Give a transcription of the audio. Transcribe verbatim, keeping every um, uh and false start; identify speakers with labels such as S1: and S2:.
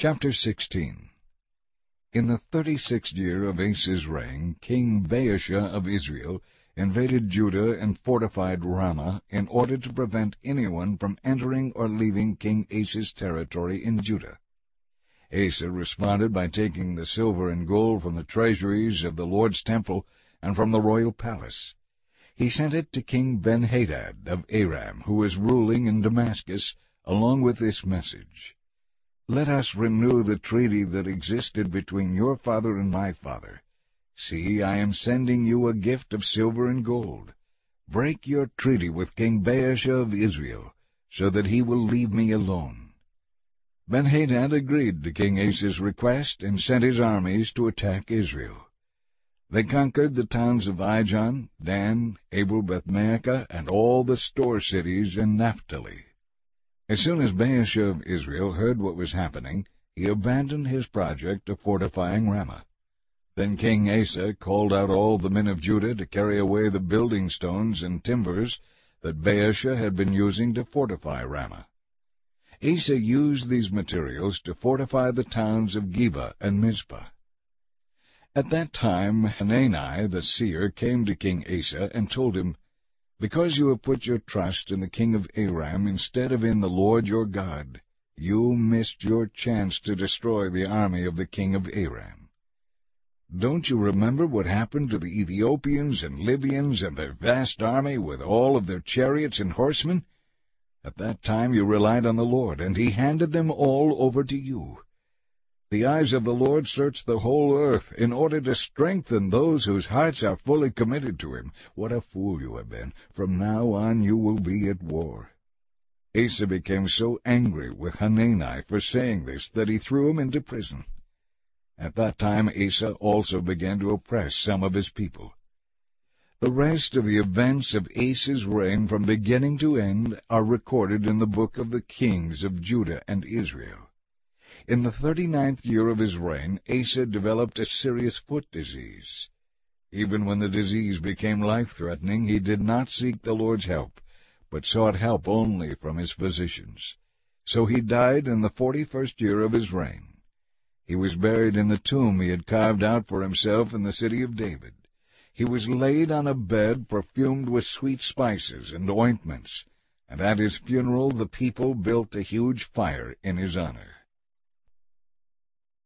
S1: Chapter sixteen. In the thirty-sixth year of Asa's reign, King Baasha of Israel invaded Judah and fortified Ramah in order to prevent anyone from entering or leaving King Asa's territory in Judah. Asa responded by taking the silver and gold from the treasuries of the Lord's temple and from the royal palace. He sent it to King Ben-Hadad of Aram, who was ruling in Damascus, along with this message: "Let us renew the treaty that existed between your father and my father. See, I am sending you a gift of silver and gold. Break your treaty with King Baasha of Israel, so that he will leave me alone." Ben-Hadad agreed to King Asa's request and sent his armies to attack Israel. They conquered the towns of Ijon, Dan, Abel-Beth-maachah, and all the store cities in Naphtali. As soon as Baasha of Israel heard what was happening, he abandoned his project of fortifying Ramah. Then King Asa called out all the men of Judah to carry away the building stones and timbers that Baasha had been using to fortify Ramah. Asa used these materials to fortify the towns of Geba and Mizpah. At that time Hanani the seer came to King Asa and told him, "Because you have put your trust in the king of Aram instead of in the Lord your God, you missed your chance to destroy the army of the king of Aram. Don't you remember what happened to the Ethiopians and Libyans and their vast army with all of their chariots and horsemen? At that time you relied on the Lord, and he handed them all over to you. The eyes of the Lord search the whole earth in order to strengthen those whose hearts are fully committed to him. What a fool you have been! From now on you will be at war." Asa became so angry with Hanani for saying this that he threw him into prison. At that time Asa also began to oppress some of his people. The rest of the events of Asa's reign from beginning to end are recorded in the book of the kings of Judah and Israel. In the thirty-ninth year of his reign, Asa developed a serious foot disease. Even when the disease became life-threatening, he did not seek the Lord's help, but sought help only from his physicians. So he died in the forty-first year of his reign. He was buried in the tomb he had carved out for himself in the city of David. He was laid on a bed perfumed with sweet spices and ointments, and at his funeral the people built a huge fire in his honor.